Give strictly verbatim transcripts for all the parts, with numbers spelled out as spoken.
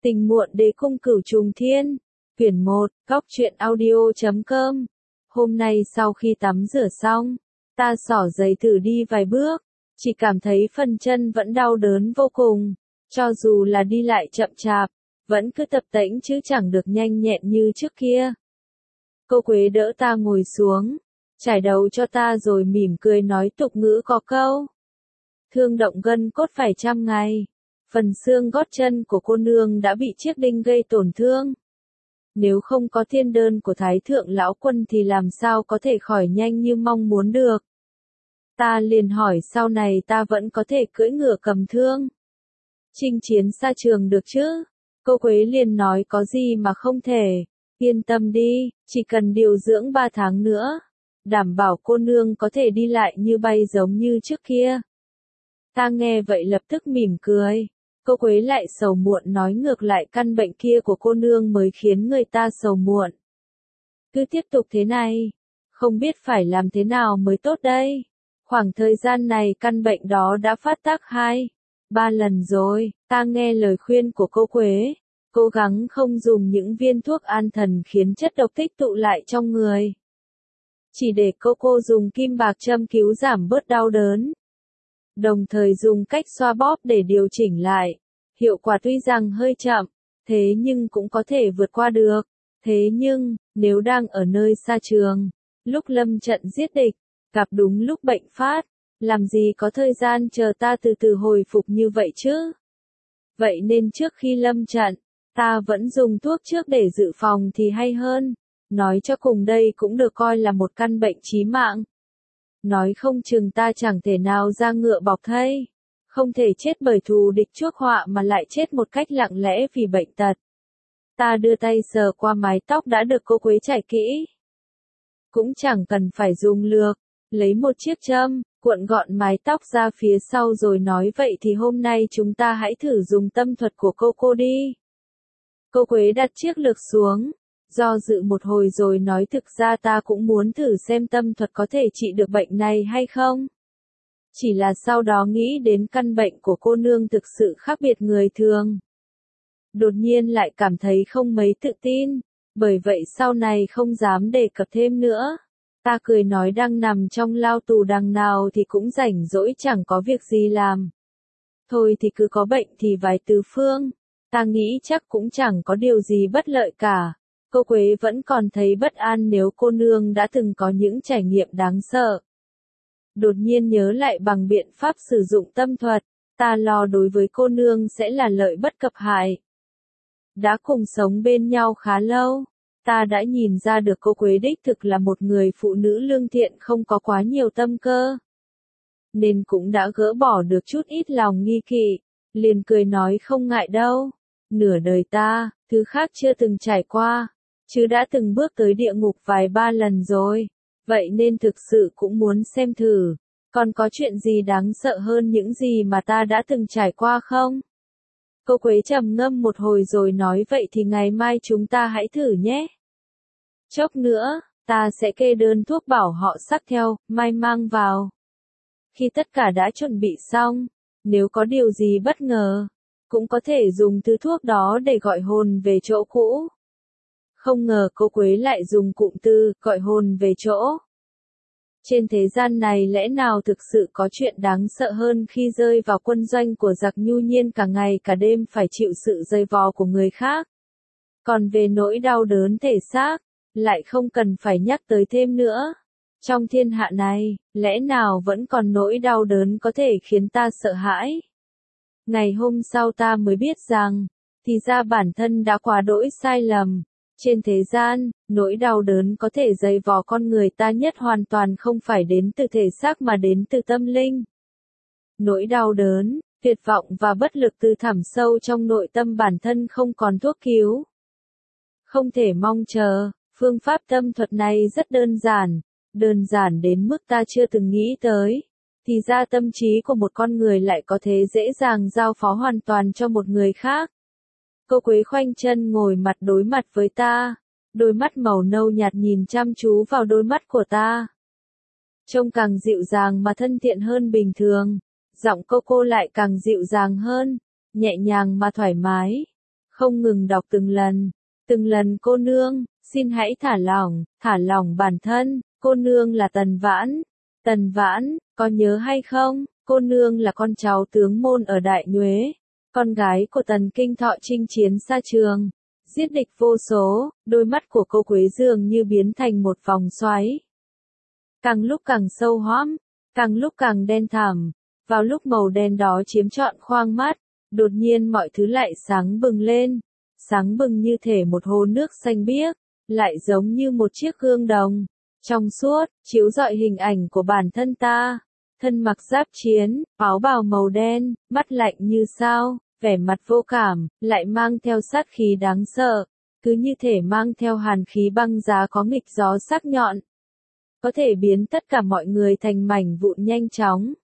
Tình muộn đế cung cửu trùng thiên, quyển một, góc truyện audio chấm com. Hôm nay sau khi tắm rửa xong, ta xỏ giày thử đi vài bước, chỉ cảm thấy phần chân vẫn đau đớn vô cùng, cho dù là đi lại chậm chạp, vẫn cứ tập tễnh chứ chẳng được nhanh nhẹn như trước kia. Cô Quế đỡ ta ngồi xuống, trải đầu cho ta rồi mỉm cười nói tục ngữ có câu. Thương động gân cốt phải trăm ngày. Phần xương gót chân của cô nương đã bị chiếc đinh gây tổn thương. Nếu không có thiên đơn của Thái Thượng Lão Quân thì làm sao có thể khỏi nhanh như mong muốn được. Ta liền hỏi sau này ta vẫn có thể cưỡi ngựa cầm thương, chinh chiến xa trường được chứ? Cô Quế liền nói có gì mà không thể, yên tâm đi, chỉ cần điều dưỡng ba tháng nữa, đảm bảo cô nương có thể đi lại như bay giống như trước kia. Ta nghe vậy lập tức mỉm cười. Cô Quế lại sầu muộn nói ngược lại căn bệnh kia của cô nương mới khiến người ta sầu muộn. Cứ tiếp tục thế này, không biết phải làm thế nào mới tốt đây. Khoảng thời gian này căn bệnh đó đã phát tác hai, ba lần rồi. Ta nghe lời khuyên của cô Quế, cố gắng không dùng những viên thuốc an thần khiến chất độc tích tụ lại trong người. Chỉ để cô cô dùng kim bạc châm cứu giảm bớt đau đớn. Đồng thời dùng cách xoa bóp để điều chỉnh lại. Hiệu quả tuy rằng hơi chậm, thế nhưng cũng có thể vượt qua được. Thế nhưng, nếu đang ở nơi xa trường, lúc lâm trận giết địch, gặp đúng lúc bệnh phát, làm gì có thời gian chờ ta từ từ hồi phục như vậy chứ? Vậy nên trước khi lâm trận, ta vẫn dùng thuốc trước để dự phòng thì hay hơn. Nói cho cùng đây cũng được coi là một căn bệnh chí mạng. Nói không chừng ta chẳng thể nào ra ngựa bọc thây, không thể chết bởi thù địch chuốc họa mà lại chết một cách lặng lẽ vì bệnh tật. Ta đưa tay sờ qua mái tóc đã được cô Quế chải kỹ. Cũng chẳng cần phải dùng lược, lấy một chiếc châm, cuộn gọn mái tóc ra phía sau rồi nói vậy thì hôm nay chúng ta hãy thử dùng tâm thuật của cô cô đi. Cô Quế đặt chiếc lược xuống, do dự một hồi rồi nói thực ra ta cũng muốn thử xem tâm thuật có thể trị được bệnh này hay không. Chỉ là sau đó nghĩ đến căn bệnh của cô nương thực sự khác biệt người thường. Đột nhiên lại cảm thấy không mấy tự tin, bởi vậy sau này không dám đề cập thêm nữa. Ta cười nói đang nằm trong lao tù đằng nào thì cũng rảnh rỗi chẳng có việc gì làm. Thôi thì cứ có bệnh thì vài tứ phương, ta nghĩ chắc cũng chẳng có điều gì bất lợi cả. Cô Quế vẫn còn thấy bất an nếu cô nương đã từng có những trải nghiệm đáng sợ. Đột nhiên nhớ lại bằng biện pháp sử dụng tâm thuật, ta lo đối với cô nương sẽ là lợi bất cập hại. Đã cùng sống bên nhau khá lâu, ta đã nhìn ra được cô Quế đích thực là một người phụ nữ lương thiện không có quá nhiều tâm cơ. Nên cũng đã gỡ bỏ được chút ít lòng nghi kỵ, liền cười nói không ngại đâu. Nửa đời ta, thứ khác chưa từng trải qua, chứ đã từng bước tới địa ngục vài ba lần rồi. Vậy nên thực sự cũng muốn xem thử, còn có chuyện gì đáng sợ hơn những gì mà ta đã từng trải qua không? Cô Quế trầm ngâm một hồi rồi nói vậy thì ngày mai chúng ta hãy thử nhé. Chốc nữa, ta sẽ kê đơn thuốc bảo họ xách theo, mai mang vào. Khi tất cả đã chuẩn bị xong, nếu có điều gì bất ngờ, cũng có thể dùng thứ thuốc đó để gọi hồn về chỗ cũ. Không ngờ cô Quế lại dùng cụm từ, gọi hồn về chỗ. Trên thế gian này lẽ nào thực sự có chuyện đáng sợ hơn khi rơi vào quân doanh của giặc nhu nhiên cả ngày cả đêm phải chịu sự dày vò của người khác. Còn về nỗi đau đớn thể xác, lại không cần phải nhắc tới thêm nữa. Trong thiên hạ này, lẽ nào vẫn còn nỗi đau đớn có thể khiến ta sợ hãi? Ngày hôm sau ta mới biết rằng, thì ra bản thân đã quá đỗi sai lầm. Trên thế gian, nỗi đau đớn có thể dày vò con người ta nhất hoàn toàn không phải đến từ thể xác mà đến từ tâm linh. Nỗi đau đớn, tuyệt vọng và bất lực từ thẳm sâu trong nội tâm bản thân không còn thuốc cứu. Không thể mong chờ, phương pháp tâm thuật này rất đơn giản, đơn giản đến mức ta chưa từng nghĩ tới. Thì ra tâm trí của một con người lại có thể dễ dàng giao phó hoàn toàn cho một người khác. Cô Quế khoanh chân ngồi mặt đối mặt với ta, đôi mắt màu nâu nhạt nhìn chăm chú vào đôi mắt của ta. Trông càng dịu dàng mà thân thiện hơn bình thường, giọng cô cô lại càng dịu dàng hơn, nhẹ nhàng mà thoải mái. không ngừng đọc từng lần, từng lần cô nương, xin hãy thả lỏng, thả lỏng bản thân, cô nương là Tần Vãn, Tần Vãn, có nhớ hay không, cô nương là con cháu tướng môn ở Đại Nhuế, con gái của Tần Kinh Thọ chinh chiến xa trường, giết địch vô số, đôi mắt của cô Quế dường như biến thành một vòng xoáy. Càng lúc càng sâu hoắm, càng lúc càng đen thẳm, vào lúc màu đen đó chiếm trọn khoang mắt, đột nhiên mọi thứ lại sáng bừng lên, sáng bừng như thể một hồ nước xanh biếc, lại giống như một chiếc gương đồng, trong suốt, chiếu rọi hình ảnh của bản thân ta, thân mặc giáp chiến, áo bào màu đen, mắt lạnh như sao, vẻ mặt vô cảm, lại mang theo sát khí đáng sợ, cứ như thể mang theo hàn khí băng giá có nghịch gió sắc nhọn, có thể biến tất cả mọi người thành mảnh vụn nhanh chóng.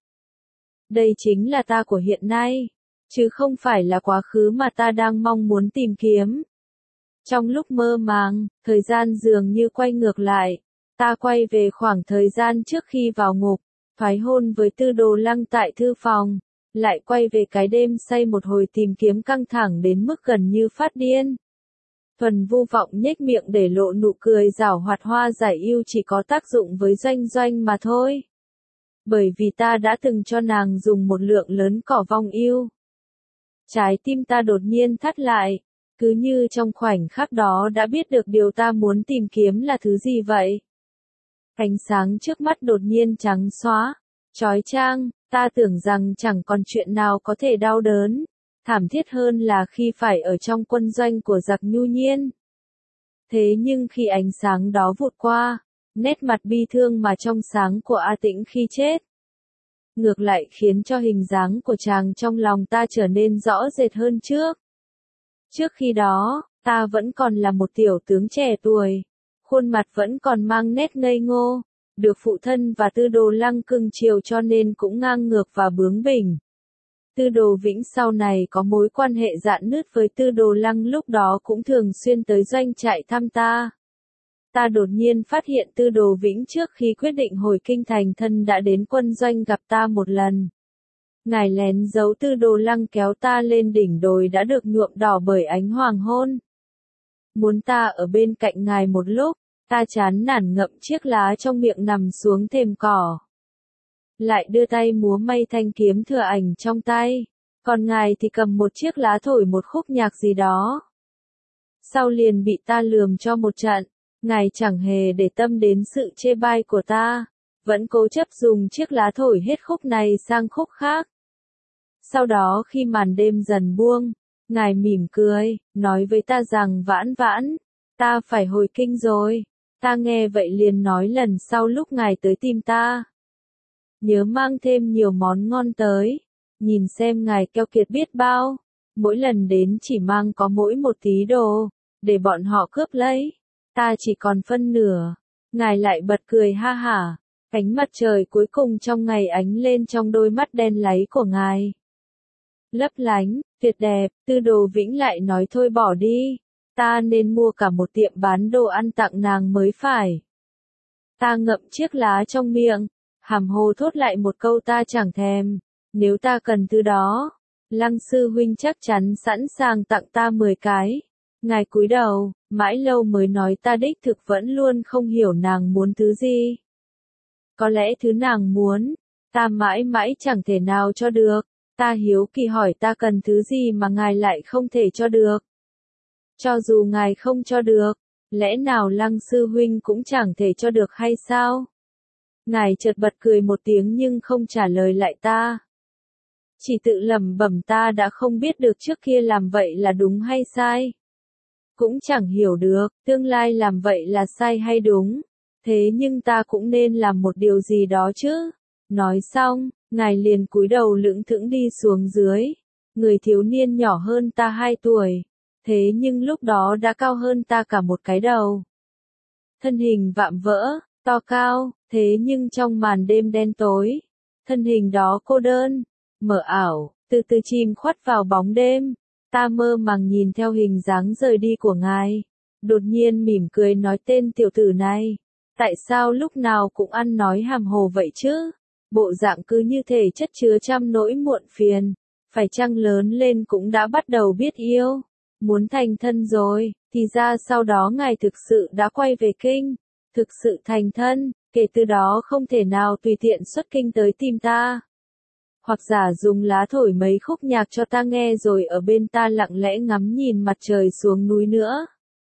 Đây chính là ta của hiện nay, chứ không phải là quá khứ mà ta đang mong muốn tìm kiếm. Trong lúc mơ màng, thời gian dường như quay ngược lại, ta quay về khoảng thời gian trước khi vào ngục, thoái hôn với Tư Đồ Lăng tại thư phòng, lại quay về cái đêm say một hồi tìm kiếm căng thẳng đến mức gần như phát điên. Thuần Vu Vọng nhếch miệng để lộ nụ cười giảo hoạt, hoa giải yêu chỉ có tác dụng với Doanh Doanh mà thôi. Bởi vì ta đã từng cho nàng dùng một lượng lớn cỏ vong yêu. Trái tim ta đột nhiên thắt lại, cứ như trong khoảnh khắc đó đã biết được điều ta muốn tìm kiếm là thứ gì vậy. Ánh sáng trước mắt đột nhiên trắng xóa, chói chang, ta tưởng rằng chẳng còn chuyện nào có thể đau đớn, thảm thiết hơn là khi phải ở trong quân doanh của giặc Nhu Nhiên. Thế nhưng khi ánh sáng đó vụt qua, nét mặt bi thương mà trong sáng của A Tĩnh khi chết, ngược lại khiến cho hình dáng của chàng trong lòng ta trở nên rõ rệt hơn trước. Trước khi đó, ta vẫn còn là một tiểu tướng trẻ tuổi, khuôn mặt vẫn còn mang nét ngây ngô, được phụ thân và Tư Đồ Lăng cưng chiều cho nên cũng ngang ngược và bướng bỉnh. Tư Đồ Vĩnh sau này có mối quan hệ rạn nứt với Tư Đồ Lăng, lúc đó cũng thường xuyên tới doanh trại thăm ta. Ta đột nhiên phát hiện Tư Đồ Vĩnh trước khi quyết định hồi kinh thành thân đã đến quân doanh gặp ta một lần. Ngài lén giấu Tư Đồ Lăng kéo ta lên đỉnh đồi đã được nhuộm đỏ bởi ánh hoàng hôn. Muốn ta ở bên cạnh ngài một lúc, ta chán nản ngậm chiếc lá trong miệng nằm xuống thềm cỏ. Lại đưa tay múa may thanh kiếm thừa ảnh trong tay, còn ngài thì cầm một chiếc lá thổi một khúc nhạc gì đó. Sau liền bị ta lườm cho một trận, ngài chẳng hề để tâm đến sự chê bai của ta, vẫn cố chấp dùng chiếc lá thổi hết khúc này sang khúc khác. Sau đó khi màn đêm dần buông, ngài mỉm cười, nói với ta rằng Vãn Vãn, ta phải hồi kinh rồi. Ta nghe vậy liền nói lần sau lúc ngài tới tìm ta, nhớ mang thêm nhiều món ngon tới, nhìn xem ngài keo kiệt biết bao, mỗi lần đến chỉ mang có mỗi một tí đồ, để bọn họ cướp lấy, ta chỉ còn phân nửa. Ngài lại bật cười ha hả, ánh mặt trời cuối cùng trong ngày ánh lên trong đôi mắt đen láy của ngài. Lấp lánh, tuyệt đẹp, Tư Đồ Vĩnh lại nói thôi bỏ đi, ta nên mua cả một tiệm bán đồ ăn tặng nàng mới phải. Ta ngậm chiếc lá trong miệng, hàm hồ thốt lại một câu ta chẳng thèm, nếu ta cần thứ đó, Lăng sư huynh chắc chắn sẵn sàng tặng ta mười cái. Ngài cúi đầu, mãi lâu mới nói ta đích thực vẫn luôn không hiểu nàng muốn thứ gì. Có lẽ thứ nàng muốn, ta mãi mãi chẳng thể nào cho được. Ta hiếu kỳ hỏi ta cần thứ gì mà ngài lại không thể cho được. Cho dù ngài không cho được, lẽ nào Lăng sư huynh cũng chẳng thể cho được hay sao? Ngài chợt bật cười một tiếng nhưng không trả lời lại ta. Chỉ tự lẩm bẩm ta đã không biết được trước kia làm vậy là đúng hay sai. Cũng chẳng hiểu được, tương lai làm vậy là sai hay đúng. Thế nhưng ta cũng nên làm một điều gì đó chứ. Nói xong, ngài liền cúi đầu lững thững đi xuống dưới. Người thiếu niên nhỏ hơn ta hai tuổi. Thế nhưng lúc đó đã cao hơn ta cả một cái đầu. Thân hình vạm vỡ, to cao, thế nhưng trong màn đêm đen tối, thân hình đó cô đơn, mờ ảo, từ từ chìm khuất vào bóng đêm. Ta mơ màng nhìn theo hình dáng rời đi của ngài, đột nhiên mỉm cười nói tên tiểu tử này, tại sao lúc nào cũng ăn nói hàm hồ vậy chứ? Bộ dạng cứ như thể chất chứa trăm nỗi muộn phiền, phải chăng lớn lên cũng đã bắt đầu biết yêu? muốn thành thân rồi, thì ra sau đó ngài thực sự đã quay về kinh, thực sự thành thân, kể từ đó không thể nào tùy tiện xuất kinh tới tìm ta. Hoặc giả dùng lá thổi mấy khúc nhạc cho ta nghe rồi ở bên ta lặng lẽ ngắm nhìn mặt trời xuống núi nữa.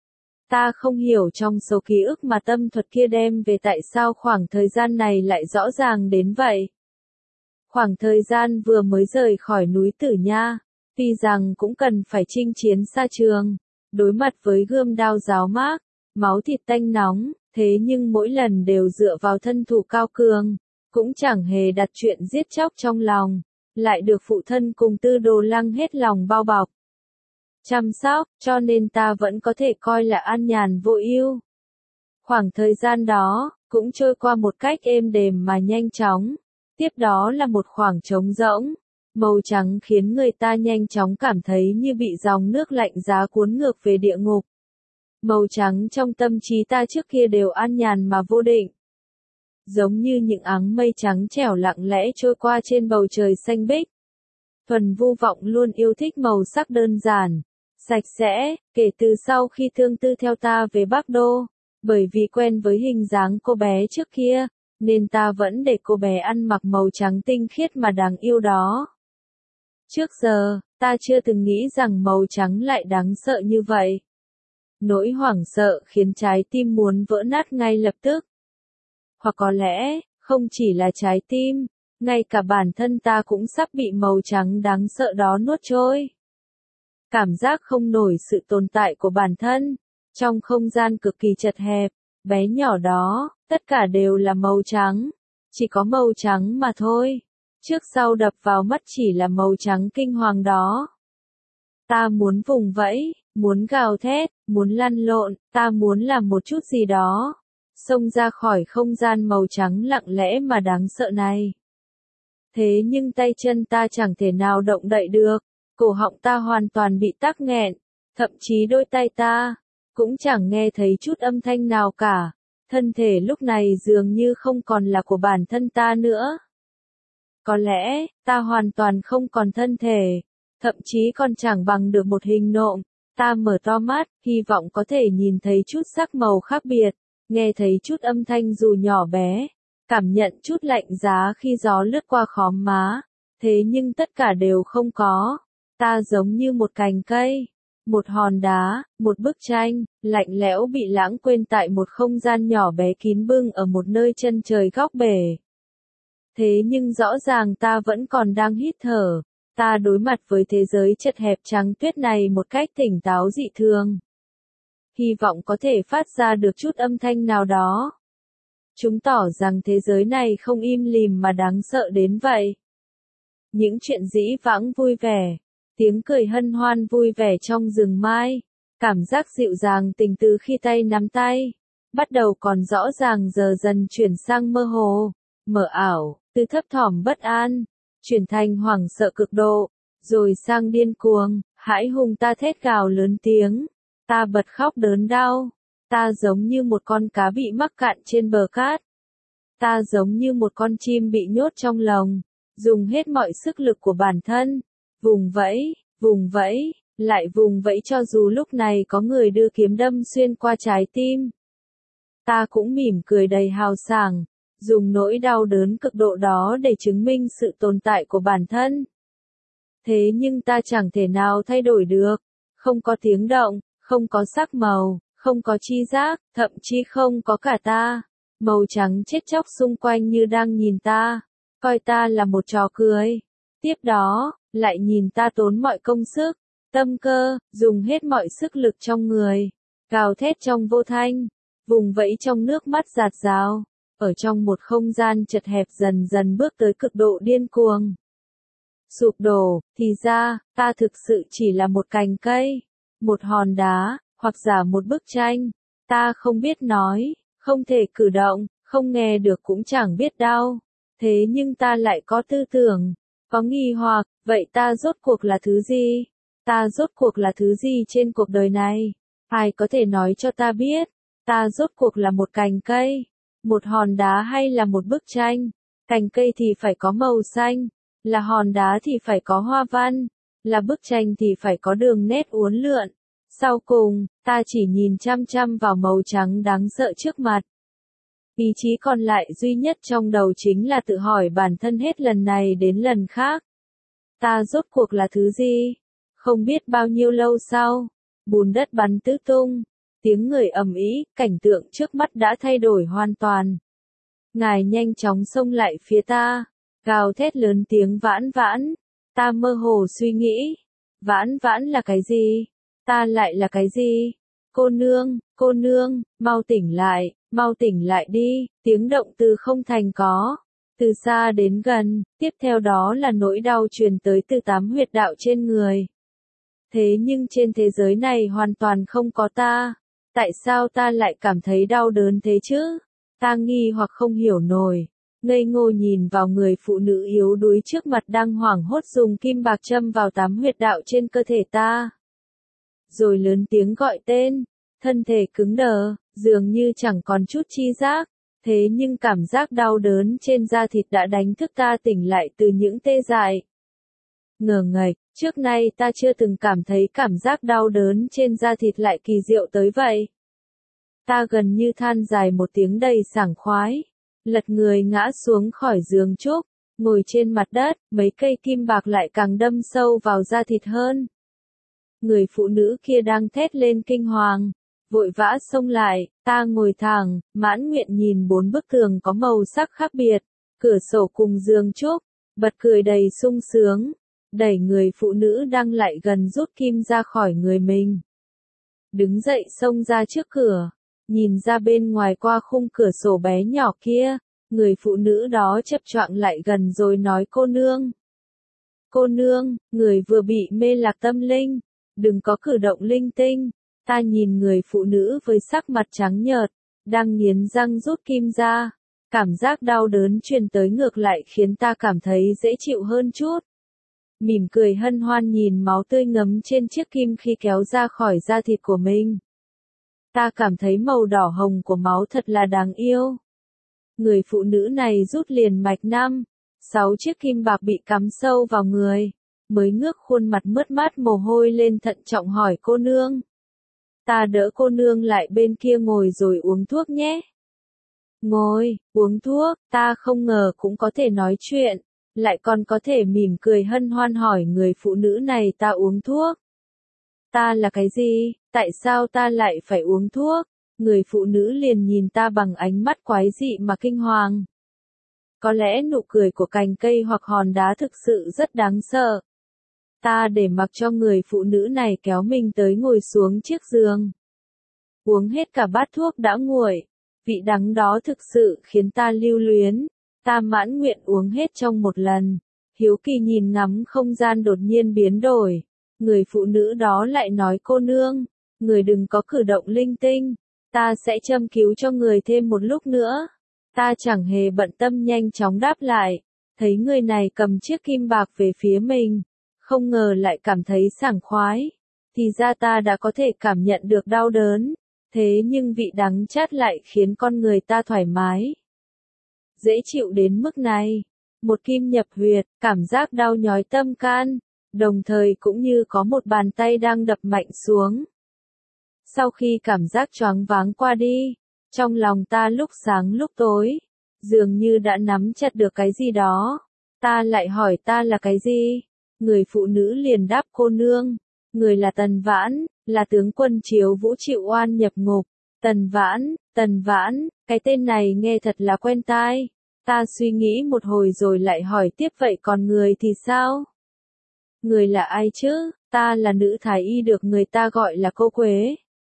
Ta không hiểu trong số ký ức mà tâm thuật kia đem về tại sao khoảng thời gian này lại rõ ràng đến vậy. Khoảng thời gian vừa mới rời khỏi núi Tử Nha, tuy rằng cũng cần phải chinh chiến xa trường, đối mặt với gươm đao giáo mác, máu thịt tanh nóng, thế nhưng mỗi lần đều dựa vào thân thủ cao cường, cũng chẳng hề đặt chuyện giết chóc trong lòng, lại được phụ thân cùng Tư Đồ Lăng hết lòng bao bọc, chăm sóc, cho nên ta vẫn có thể coi là an nhàn vô ưu. Khoảng thời gian đó, cũng trôi qua một cách êm đềm mà nhanh chóng, tiếp đó là một khoảng trống rỗng, màu trắng khiến người ta nhanh chóng cảm thấy như bị dòng nước lạnh giá cuốn ngược về địa ngục. Màu trắng trong tâm trí ta trước kia đều an nhàn mà vô định. Giống như những áng mây trắng trẻo lặng lẽ trôi qua trên bầu trời xanh biếc. Thuần Vu Vọng luôn yêu thích màu sắc đơn giản, sạch sẽ, kể từ sau khi Thương Tư theo ta về Bắc Đô, bởi vì quen với hình dáng cô bé trước kia, nên ta vẫn để cô bé ăn mặc màu trắng tinh khiết mà đáng yêu đó. Trước giờ, ta chưa từng nghĩ rằng màu trắng lại đáng sợ như vậy. Nỗi hoảng sợ khiến trái tim muốn vỡ nát ngay lập tức. Hoặc có lẽ, không chỉ là trái tim, ngay cả bản thân ta cũng sắp bị màu trắng đáng sợ đó nuốt trôi. Cảm giác không nổi sự tồn tại của bản thân, trong không gian cực kỳ chật hẹp, bé nhỏ đó, tất cả đều là màu trắng, chỉ có màu trắng mà thôi. Trước sau đập vào mắt chỉ là màu trắng kinh hoàng đó. Ta muốn vùng vẫy, muốn gào thét, muốn lăn lộn, ta muốn làm một chút gì đó, xông ra khỏi không gian màu trắng lặng lẽ mà đáng sợ này. Thế nhưng tay chân ta chẳng thể nào động đậy được, cổ họng ta hoàn toàn bị tắc nghẹn, thậm chí đôi tay ta cũng chẳng nghe thấy chút âm thanh nào cả. Thân thể lúc này dường như không còn là của bản thân ta nữa. Có lẽ, ta hoàn toàn không còn thân thể, thậm chí còn chẳng bằng được một hình nộm. Ta mở to mắt, hy vọng có thể nhìn thấy chút sắc màu khác biệt, nghe thấy chút âm thanh dù nhỏ bé, cảm nhận chút lạnh giá khi gió lướt qua khóm má. Thế nhưng tất cả đều không có. Ta giống như một cành cây, một hòn đá, một bức tranh, lạnh lẽo bị lãng quên tại một không gian nhỏ bé kín bưng ở một nơi chân trời góc bể. Thế nhưng rõ ràng ta vẫn còn đang hít thở, ta đối mặt với thế giới chật hẹp trắng tuyết này một cách tỉnh táo dị thường. Hy vọng có thể phát ra được chút âm thanh nào đó. Chúng tỏ rằng thế giới này không im lìm mà đáng sợ đến vậy. Những chuyện dĩ vãng vui vẻ, tiếng cười hân hoan vui vẻ trong rừng mai, cảm giác dịu dàng tình từ khi tay nắm tay, bắt đầu còn rõ ràng giờ dần chuyển sang mơ hồ, mờ ảo, từ thấp thỏm bất an, chuyển thành hoảng sợ cực độ, rồi sang điên cuồng, hãi hùng ta thét gào lớn tiếng, ta bật khóc đớn đau, ta giống như một con cá bị mắc cạn trên bờ cát, ta giống như một con chim bị nhốt trong lồng, dùng hết mọi sức lực của bản thân, vùng vẫy, vùng vẫy, lại vùng vẫy cho dù lúc này có người đưa kiếm đâm xuyên qua trái tim. Ta cũng mỉm cười đầy hào sảng, dùng nỗi đau đớn cực độ đó để chứng minh sự tồn tại của bản thân. Thế nhưng ta chẳng thể nào thay đổi được, không có tiếng động, không có sắc màu, không có chi giác, thậm chí không có cả ta. Màu trắng chết chóc xung quanh như đang nhìn ta, coi ta là một trò cười. Tiếp đó, lại nhìn ta tốn mọi công sức, tâm cơ, dùng hết mọi sức lực trong người, gào thét trong vô thanh, vùng vẫy trong nước mắt giạt rào, ở trong một không gian chật hẹp dần dần bước tới cực độ điên cuồng. Sụp đổ, thì ra, ta thực sự chỉ là một cành cây, một hòn đá, hoặc giả một bức tranh. Ta không biết nói, không thể cử động, không nghe được cũng chẳng biết đau. Thế nhưng ta lại có tư tưởng, có nghi hoặc, vậy ta rốt cuộc là thứ gì? Ta rốt cuộc là thứ gì trên cuộc đời này? Ai có thể nói cho ta biết? Ta rốt cuộc là một cành cây, một hòn đá hay là một bức tranh? Cành cây thì phải có màu xanh, là hòn đá thì phải có hoa văn, là bức tranh thì phải có đường nét uốn lượn, Sau cùng, ta chỉ nhìn chăm chăm vào màu trắng đáng sợ trước mặt. Ý chí còn lại duy nhất trong đầu chính là tự hỏi bản thân hết lần này đến lần khác. Ta rốt cuộc là thứ gì? Không biết bao nhiêu lâu sau, bùn đất bắn tứ tung, tiếng người ầm ĩ, cảnh tượng trước mắt đã thay đổi hoàn toàn. Ngài nhanh chóng xông lại phía ta, gào thét lớn tiếng vãn vãn, ta mơ hồ suy nghĩ, vãn vãn là cái gì? Ta lại là cái gì? Cô nương, cô nương, mau tỉnh lại, mau tỉnh lại đi, tiếng động từ không thành có, từ xa đến gần, tiếp theo đó là nỗi đau truyền tới từ tám huyệt đạo trên người. Thế nhưng trên thế giới này hoàn toàn không có ta, tại sao ta lại cảm thấy đau đớn thế chứ? Ta nghi hoặc không hiểu nổi, ngây ngô nhìn vào người phụ nữ yếu đuối trước mặt đang hoảng hốt dùng kim bạc châm vào tám huyệt đạo trên cơ thể ta. Rồi lớn tiếng gọi tên, thân thể cứng đờ, dường như chẳng còn chút chi giác, thế nhưng cảm giác đau đớn trên da thịt đã đánh thức ta tỉnh lại từ những tê dại. Ngờ ngạch, trước nay ta chưa từng cảm thấy cảm giác đau đớn trên da thịt lại kỳ diệu tới vậy. Ta gần như than dài một tiếng đầy sảng khoái, lật người ngã xuống khỏi giường trúc, ngồi trên mặt đất, mấy cây kim bạc lại càng đâm sâu vào da thịt hơn. Người phụ nữ kia đang thét lên kinh hoàng, vội vã xông lại, ta ngồi thẳng, mãn nguyện nhìn bốn bức tường có màu sắc khác biệt, cửa sổ cùng giường trúc, bật cười đầy sung sướng, đẩy người phụ nữ đang lại gần rút kim ra khỏi người mình. Đứng dậy xông ra trước cửa, nhìn ra bên ngoài qua khung cửa sổ bé nhỏ kia, người phụ nữ đó chập choạng lại gần rồi nói cô nương. Cô nương, người vừa bị mê lạc tâm linh, đừng có cử động linh tinh. Ta nhìn người phụ nữ với sắc mặt trắng nhợt, đang nghiến răng rút kim ra, cảm giác đau đớn truyền tới ngược lại khiến ta cảm thấy dễ chịu hơn chút. Mỉm cười hân hoan nhìn máu tươi ngấm trên chiếc kim khi kéo ra khỏi da thịt của mình. Ta cảm thấy màu đỏ hồng của máu thật là đáng yêu. Người phụ nữ này rút liền mạch năm, sáu chiếc kim bạc bị cắm sâu vào người, mới ngước khuôn mặt mướt mát mồ hôi lên thận trọng hỏi cô nương. Ta đỡ cô nương lại bên kia ngồi rồi uống thuốc nhé. Ngồi, uống thuốc, ta không ngờ cũng có thể nói chuyện, lại còn có thể mỉm cười hân hoan hỏi người phụ nữ này ta uống thuốc. Ta là cái gì, tại sao ta lại phải uống thuốc? Người phụ nữ liền nhìn ta bằng ánh mắt quái dị mà kinh hoàng. Có lẽ nụ cười của cành cây hoặc hòn đá thực sự rất đáng sợ. Ta để mặc cho người phụ nữ này kéo mình tới ngồi xuống chiếc giường. Uống hết cả bát thuốc đã nguội, vị đắng đó thực sự khiến ta lưu luyến. Ta mãn nguyện uống hết trong một lần. Hiếu kỳ nhìn ngắm không gian đột nhiên biến đổi. Người phụ nữ đó lại nói cô nương, người đừng có cử động linh tinh. Ta sẽ châm cứu cho người thêm một lúc nữa. Ta chẳng hề bận tâm nhanh chóng đáp lại. Thấy người này cầm chiếc kim bạc về phía mình. Không ngờ lại cảm thấy sảng khoái. Thì ra ta đã có thể cảm nhận được đau đớn. Thế nhưng vị đắng chát lại khiến con người ta thoải mái. Dễ chịu đến mức này. Một kim nhập huyệt, cảm giác đau nhói tâm can. Đồng thời cũng như có một bàn tay đang đập mạnh xuống. Sau khi cảm giác choáng váng qua đi, trong lòng ta lúc sáng lúc tối, dường như đã nắm chặt được cái gì đó. Ta lại hỏi ta là cái gì? Người phụ nữ liền đáp cô nương. Người là Tần Vãn, là tướng quân Chiếu Vũ chịu oan nhập ngục. Tần Vãn, Tần Vãn, cái tên này nghe thật là quen tai. Ta suy nghĩ một hồi rồi lại hỏi tiếp vậy còn người thì sao? Người là ai chứ? Ta là nữ thái y được người ta gọi là cô Quế.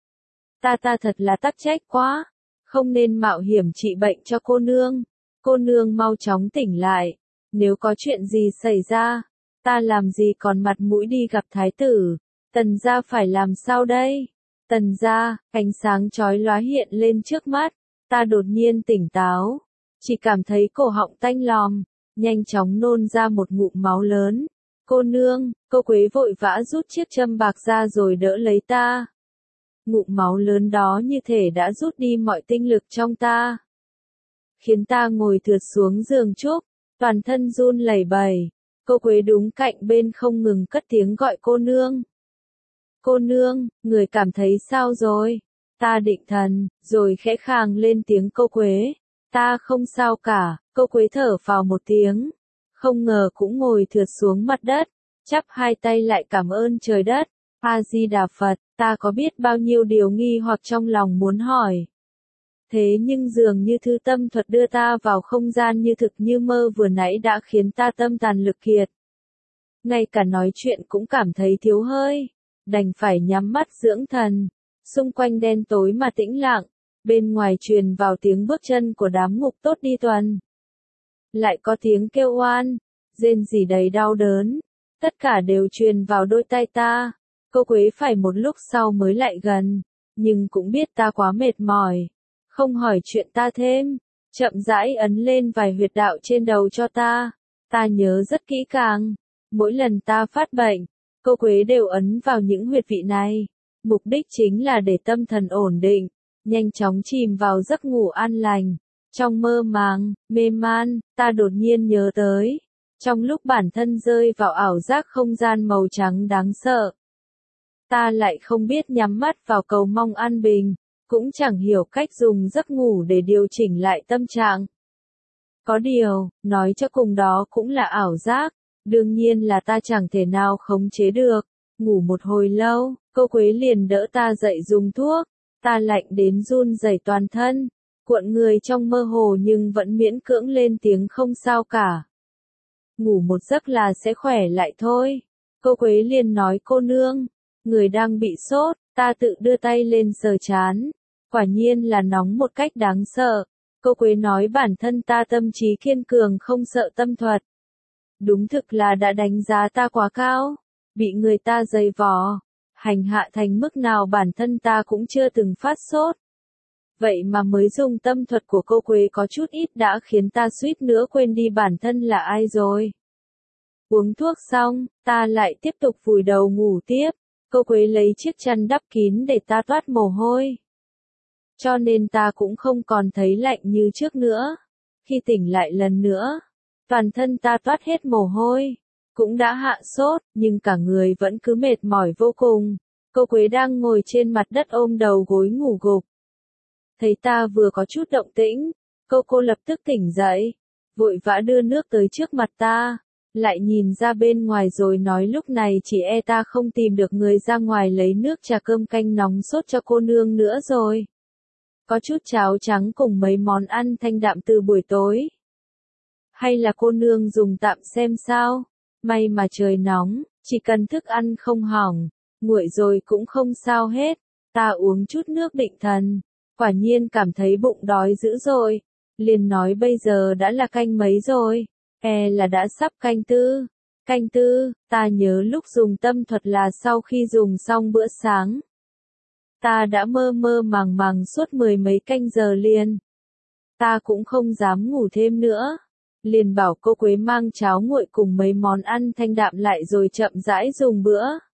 Ta ta thật là tắc trách quá. Không nên mạo hiểm trị bệnh cho cô nương. Cô nương mau chóng tỉnh lại. Nếu có chuyện gì xảy ra, ta làm gì còn mặt mũi đi gặp thái tử. Tần gia phải làm sao đây? Tần gia, ánh sáng chói lóa hiện lên trước mắt. Ta đột nhiên tỉnh táo. Chỉ cảm thấy cổ họng tanh lòm. Nhanh chóng nôn ra một ngụm máu lớn. Cô nương, cô Quế vội vã rút chiếc châm bạc ra rồi đỡ lấy ta. Ngụm máu lớn đó như thể đã rút đi mọi tinh lực trong ta. Khiến ta ngồi thượt xuống giường trúc, toàn thân run lẩy bẩy. Cô Quế đúng cạnh bên không ngừng cất tiếng gọi cô nương. Cô nương, người cảm thấy sao rồi? Ta định thần, rồi khẽ khàng lên tiếng cô Quế. Ta không sao cả, cô Quế thở phào một tiếng. Không ngờ cũng ngồi thượt xuống mặt đất, chắp hai tay lại cảm ơn trời đất. A-di-đà Phật, ta có biết bao nhiêu điều nghi hoặc trong lòng muốn hỏi. Thế nhưng dường như thư tâm thuật đưa ta vào không gian như thực như mơ vừa nãy đã khiến ta tâm tàn lực kiệt. Ngay cả nói chuyện cũng cảm thấy thiếu hơi, đành phải nhắm mắt dưỡng thần. Xung quanh đen tối mà tĩnh lặng, bên ngoài truyền vào tiếng bước chân của đám ngục tốt đi tuần. Lại có tiếng kêu oan, rên rỉ đầy đau đớn, tất cả đều truyền vào đôi tai ta. Cô Quế phải một lúc sau mới lại gần, nhưng cũng biết ta quá mệt mỏi, không hỏi chuyện ta thêm, chậm rãi ấn lên vài huyệt đạo trên đầu cho ta. Ta nhớ rất kỹ càng, mỗi lần ta phát bệnh, cô Quế đều ấn vào những huyệt vị này. Mục đích chính là để tâm thần ổn định, nhanh chóng chìm vào giấc ngủ an lành. Trong mơ màng, mê man, ta đột nhiên nhớ tới, trong lúc bản thân rơi vào ảo giác không gian màu trắng đáng sợ. Ta lại không biết nhắm mắt vào cầu mong an bình, cũng chẳng hiểu cách dùng giấc ngủ để điều chỉnh lại tâm trạng. Có điều, nói cho cùng đó cũng là ảo giác, đương nhiên là ta chẳng thể nào khống chế được. Ngủ một hồi lâu, cô Quế liền đỡ ta dậy dùng thuốc, ta lạnh đến run rẩy toàn thân, cuộn người trong mơ hồ nhưng vẫn miễn cưỡng lên tiếng không sao cả. Ngủ một giấc là sẽ khỏe lại thôi. Cô Quế liền nói cô nương, người đang bị sốt, ta tự đưa tay lên sờ chán, quả nhiên là nóng một cách đáng sợ. Cô Quế nói bản thân ta tâm trí kiên cường không sợ tâm thuật. Đúng thực là đã đánh giá ta quá cao. Bị người ta giày vò, hành hạ thành mức nào bản thân ta cũng chưa từng phát sốt. Vậy mà mới dùng tâm thuật của cô Quế có chút ít đã khiến ta suýt nữa quên đi bản thân là ai rồi. Uống thuốc xong, ta lại tiếp tục vùi đầu ngủ tiếp. Cô Quế lấy chiếc chăn đắp kín để ta toát mồ hôi. Cho nên ta cũng không còn thấy lạnh như trước nữa. Khi tỉnh lại lần nữa, toàn thân ta toát hết mồ hôi. Cũng đã hạ sốt, nhưng cả người vẫn cứ mệt mỏi vô cùng. Cô Quế đang ngồi trên mặt đất ôm đầu gối ngủ gục. Thấy ta vừa có chút động tĩnh, cô cô lập tức tỉnh dậy, vội vã đưa nước tới trước mặt ta, lại nhìn ra bên ngoài rồi nói lúc này chỉ e ta không tìm được người ra ngoài lấy nước trà cơm canh nóng sốt cho cô nương nữa rồi. Có chút cháo trắng cùng mấy món ăn thanh đạm từ buổi tối. Hay là cô nương dùng tạm xem sao? May mà trời nóng, chỉ cần thức ăn không hỏng, nguội rồi cũng không sao hết. Ta uống chút nước định thần, quả nhiên cảm thấy bụng đói dữ rồi. Liền nói bây giờ đã là canh mấy rồi, e là đã sắp canh tư. Canh tư, ta nhớ lúc dùng tâm thuật là sau khi dùng xong bữa sáng. Ta đã mơ mơ màng màng suốt mười mấy canh giờ liền. Ta cũng không dám ngủ thêm nữa. Liền bảo cô Quế mang cháo nguội cùng mấy món ăn thanh đạm lại rồi chậm rãi dùng bữa.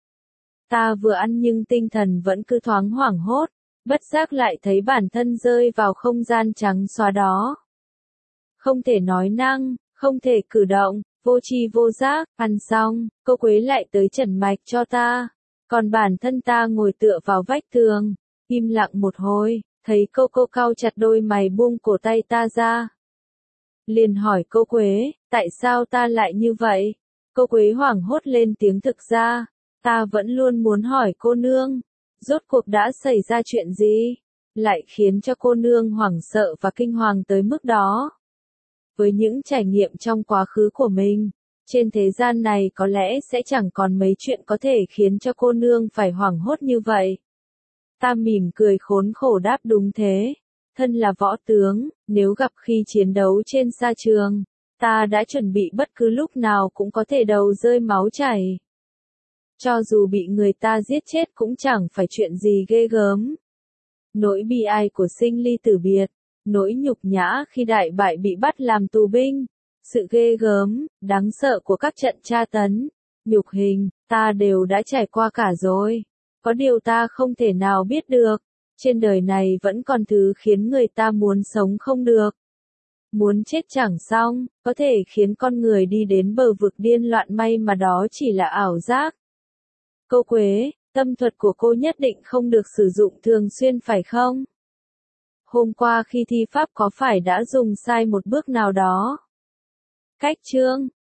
Ta vừa ăn nhưng tinh thần vẫn cứ thoáng hoảng hốt, bất giác lại thấy bản thân rơi vào không gian trắng xóa đó. Không thể nói năng, không thể cử động, vô tri vô giác. Ăn xong, cô Quế lại tới trần mạch cho ta, còn bản thân ta ngồi tựa vào vách tường, im lặng một hồi, thấy cô cô cau chặt đôi mày buông cổ tay ta ra. Liền hỏi cô Quế, tại sao ta lại như vậy? Cô Quế hoảng hốt lên tiếng thực ra, ta vẫn luôn muốn hỏi cô nương, rốt cuộc đã xảy ra chuyện gì? Lại khiến cho cô nương hoảng sợ và kinh hoàng tới mức đó. Với những trải nghiệm trong quá khứ của mình, trên thế gian này có lẽ sẽ chẳng còn mấy chuyện có thể khiến cho cô nương phải hoảng hốt như vậy. Ta mỉm cười khốn khổ đáp đúng thế. Thân là võ tướng, nếu gặp khi chiến đấu trên sa trường, ta đã chuẩn bị bất cứ lúc nào cũng có thể đầu rơi máu chảy. Cho dù bị người ta giết chết cũng chẳng phải chuyện gì ghê gớm. Nỗi bi ai của sinh ly tử biệt, nỗi nhục nhã khi đại bại bị bắt làm tù binh, sự ghê gớm, đáng sợ của các trận tra tấn, nhục hình, ta đều đã trải qua cả rồi. Có điều ta không thể nào biết được. Trên đời này vẫn còn thứ khiến người ta muốn sống không được. Muốn chết chẳng xong, có thể khiến con người đi đến bờ vực điên loạn, may mà đó chỉ là ảo giác. Cô Quế, Tâm thuật của cô nhất định không được sử dụng thường xuyên phải không? Hôm qua khi thi pháp có phải đã dùng sai một bước nào đó? Cách chương